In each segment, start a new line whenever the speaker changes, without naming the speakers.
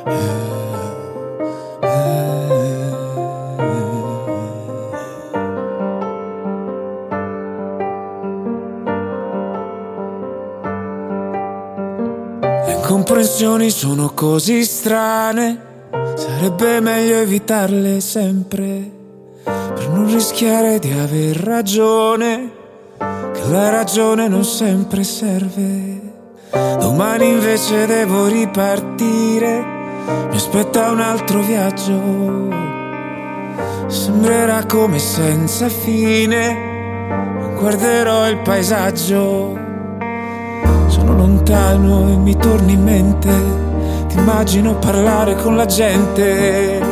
Le incomprensioni sono così strane, sarebbe meglio evitarle sempre, per non rischiare di aver ragione, che la ragione non sempre serve. Domani invece devo ripartire, mi aspetta un altro viaggio. Sembrerà come senza fine, guarderò il paesaggio. Sono lontano e mi torni in mente, ti immagino parlare con la gente.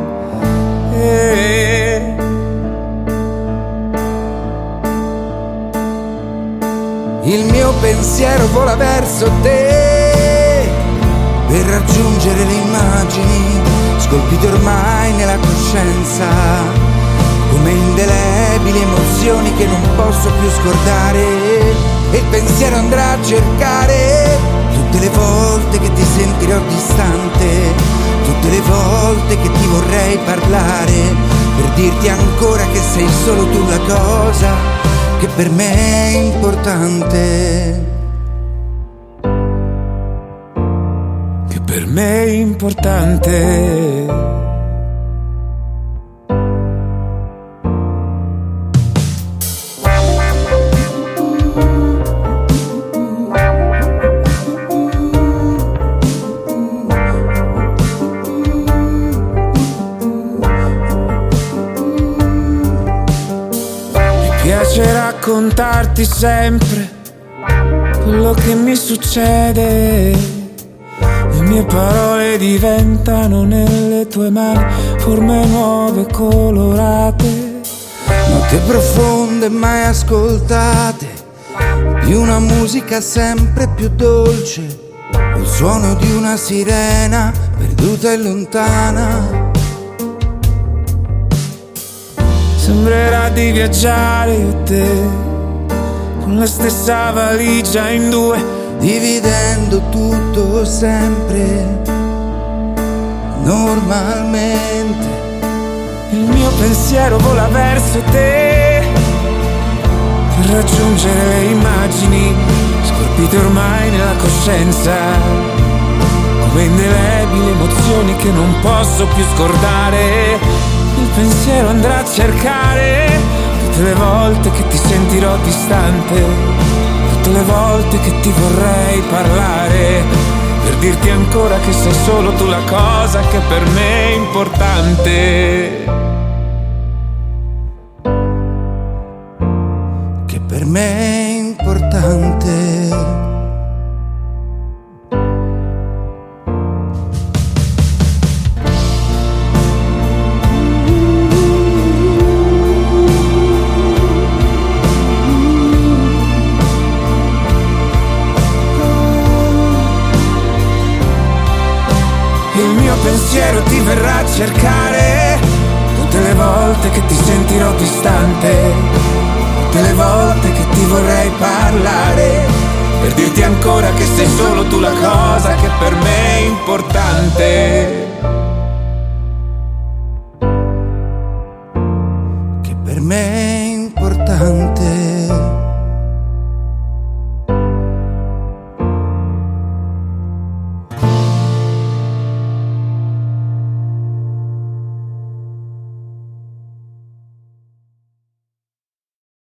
Il mio pensiero vola verso te per raggiungere le immagini scolpite ormai nella coscienza, come indelebili emozioni che non posso più scordare. E il pensiero andrà a cercare tutte le volte che ti sentirò distante, tutte le volte che ti vorrei parlare, per dirti ancora che sei solo tu la cosa che per me è importante,
che per me è importante. Mi piace raccontarti sempre quello che mi succede. Le mie parole diventano nelle tue mani forme nuove colorate,
note profonde mai ascoltate, di una musica sempre più dolce, il suono di una sirena perduta e lontana.
Sembrerà di viaggiare io e te con la stessa valigia in due,
dividendo tutto sempre normalmente.
Il mio pensiero vola verso te per raggiungere le immagini scolpite ormai nella coscienza, come indelebili emozioni che non posso più scordare. Il pensiero andrà a cercare tutte le volte che ti sentirò distante, tutte le volte che ti vorrei parlare, per dirti ancora che sei solo tu la cosa che per me è importante,
che per me è importante.
Il mio pensiero ti verrà a cercare tutte le volte che ti sentirò distante, tutte le volte che ti vorrei parlare, per dirti ancora che sei solo tu la cosa che per me è importante,
che per me è importante.